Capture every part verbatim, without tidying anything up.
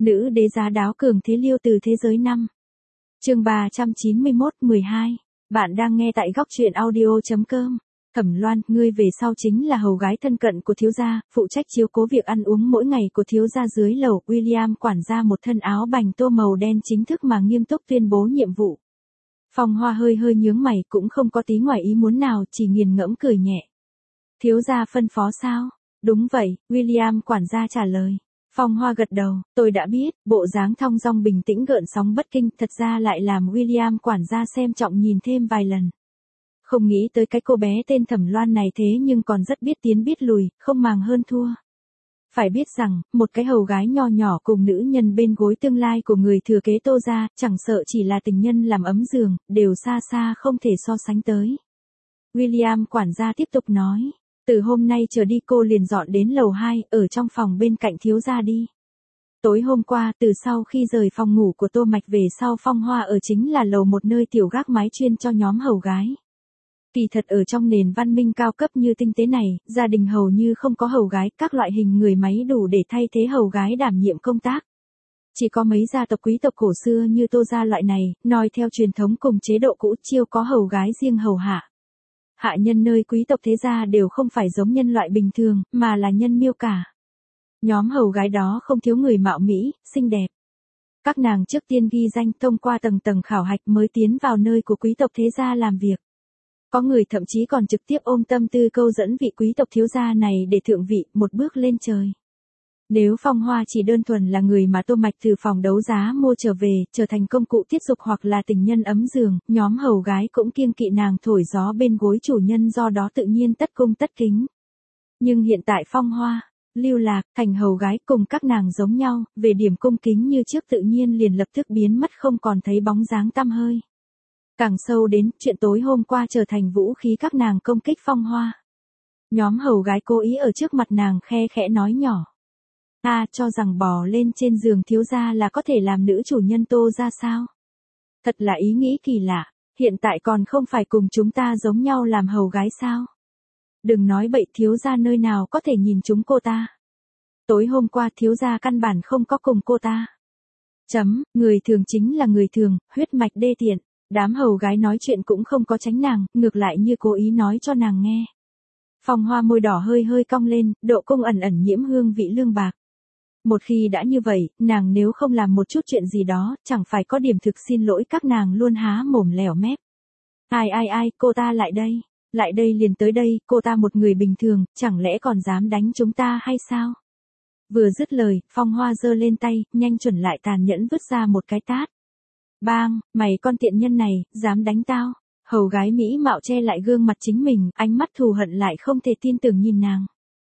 Nữ đế giá đáo cường thế liêu từ thế giới năm. Chương ba trăm chín mươi mốt mười hai. Bạn đang nghe tại góc truyện audio chấm com. Thẩm Loan, ngươi về sau chính là hầu gái thân cận của thiếu gia, phụ trách chiếu cố việc ăn uống mỗi ngày của thiếu gia dưới lầu. William quản gia một thân áo bành tô màu đen chính thức mà nghiêm túc tuyên bố nhiệm vụ. Phong Hoa hơi hơi nhướng mày, cũng không có tí ngoài ý muốn nào, chỉ nghiền ngẫm cười nhẹ. Thiếu gia phân phó sao? Đúng vậy, William quản gia trả lời. Phong Hoa gật đầu, tôi đã biết. Bộ dáng thong dong bình tĩnh gợn sóng bất kinh, thật ra lại làm William quản gia xem trọng nhìn thêm vài lần. Không nghĩ tới cái cô bé tên Thẩm Loan này thế nhưng còn rất biết tiến biết lùi, không màng hơn thua. Phải biết rằng, một cái hầu gái nho nhỏ cùng nữ nhân bên gối tương lai của người thừa kế Tô gia, chẳng sợ chỉ là tình nhân làm ấm giường, đều xa xa không thể so sánh tới. William quản gia tiếp tục nói. Từ hôm nay trở đi cô liền dọn đến lầu hai, ở trong phòng bên cạnh thiếu gia đi. Tối hôm qua, từ sau khi rời phòng ngủ của Tô Mạch về sau, Phong Hoa ở chính là lầu một nơi tiểu gác mái chuyên cho nhóm hầu gái. Kỳ thật ở trong nền văn minh cao cấp như tinh tế này, gia đình hầu như không có hầu gái, các loại hình người máy đủ để thay thế hầu gái đảm nhiệm công tác. Chỉ có mấy gia tộc quý tộc cổ xưa như Tô gia loại này, noi theo truyền thống cùng chế độ cũ chiêu có hầu gái riêng hầu hạ. Hạ nhân nơi quý tộc thế gia đều không phải giống nhân loại bình thường, mà là nhân miêu cả. Nhóm hầu gái đó không thiếu người mạo mỹ, xinh đẹp. Các nàng trước tiên ghi danh thông qua tầng tầng khảo hạch mới tiến vào nơi của quý tộc thế gia làm việc. Có người thậm chí còn trực tiếp ôm tâm tư câu dẫn vị quý tộc thiếu gia này để thượng vị, một bước lên trời. Nếu Phong Hoa chỉ đơn thuần là người mà Tô Mạch từ phòng đấu giá mua trở về, trở thành công cụ tiết dục hoặc là tình nhân ấm giường, nhóm hầu gái cũng kiêng kỵ nàng thổi gió bên gối chủ nhân, do đó tự nhiên tất cung tất kính. Nhưng hiện tại Phong Hoa, lưu lạc, thành hầu gái cùng các nàng giống nhau, về điểm cung kính như trước tự nhiên liền lập tức biến mất, không còn thấy bóng dáng tăm hơi. Càng sâu đến, chuyện tối hôm qua trở thành vũ khí các nàng công kích Phong Hoa. Nhóm hầu gái cố ý ở trước mặt nàng khe khẽ nói nhỏ. Ta cho rằng bò lên trên giường thiếu gia là có thể làm nữ chủ nhân Tô gia sao? Thật là ý nghĩ kỳ lạ, hiện tại còn không phải cùng chúng ta giống nhau làm hầu gái sao? Đừng nói bậy, thiếu gia nơi nào có thể nhìn chúng cô ta. Tối hôm qua thiếu gia căn bản không có cùng cô ta. Chấm, người thường chính là người thường, huyết mạch đê tiện. Đám hầu gái nói chuyện cũng không có tránh nàng, ngược lại như cố ý nói cho nàng nghe. Phong Hoa môi đỏ hơi hơi cong lên, độ cung ẩn ẩn nhiễm hương vị lương bạc. Một khi đã như vậy, nàng nếu không làm một chút chuyện gì đó, chẳng phải có điểm thực xin lỗi các nàng luôn há mồm lẻo mép. Ai ai ai, cô ta lại đây, lại đây liền tới đây, cô ta một người bình thường, chẳng lẽ còn dám đánh chúng ta hay sao? Vừa dứt lời, Phong Hoa giơ lên tay, nhanh chuẩn lại tàn nhẫn vứt ra một cái tát. Bang, mày con tiện nhân này, dám đánh tao. Hầu gái Mỹ mạo che lại gương mặt chính mình, ánh mắt thù hận lại không thể tin tưởng nhìn nàng.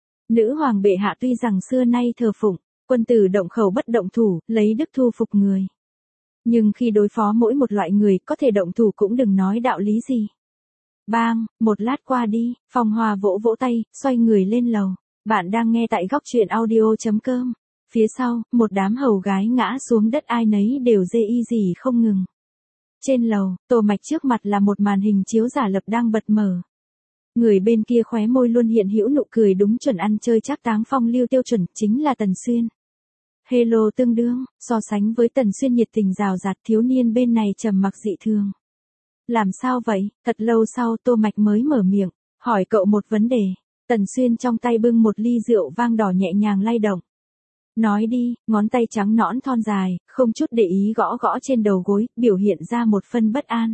Nữ hoàng bệ hạ tuy rằng xưa nay thờ phụng quân tử động khẩu bất động thủ, lấy đức thu phục người. Nhưng khi đối phó mỗi một loại người, có thể động thủ cũng đừng nói đạo lý gì. Bang, một lát qua đi, Phong Hoa vỗ vỗ tay, xoay người lên lầu. Bạn đang nghe tại góc truyện audio chấm com. Phía sau, một đám hầu gái ngã xuống đất, ai nấy đều dê y gì không ngừng. Trên lầu, Tô Mạch trước mặt là một màn hình chiếu giả lập đang bật mở. Người bên kia khóe môi luôn hiện hữu nụ cười đúng chuẩn ăn chơi trác táng phong lưu tiêu chuẩn, chính là Tần Xuyên. Hello tương đương, so sánh với Tần Xuyên nhiệt tình rào rạt, thiếu niên bên này trầm mặc dị thường. Làm sao vậy? Thật lâu sau Tô Mạch mới mở miệng, hỏi cậu một vấn đề. Tần Xuyên trong tay bưng một ly rượu vang đỏ nhẹ nhàng lay động. Nói đi, ngón tay trắng nõn thon dài, không chút để ý gõ gõ trên đầu gối, biểu hiện ra một phân bất an.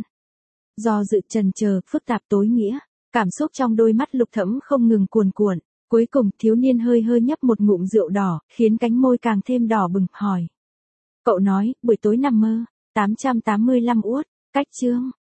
Do dự chần chờ, phức tạp tối nghĩa, cảm xúc trong đôi mắt lục thẫm không ngừng cuồn cuộn. Cuối cùng, thiếu niên hơi hơi nhấp một ngụm rượu đỏ, khiến cánh môi càng thêm đỏ bừng, hỏi. Cậu nói, buổi tối nằm mơ, tám trăm tám mươi lăm uất, cách chương,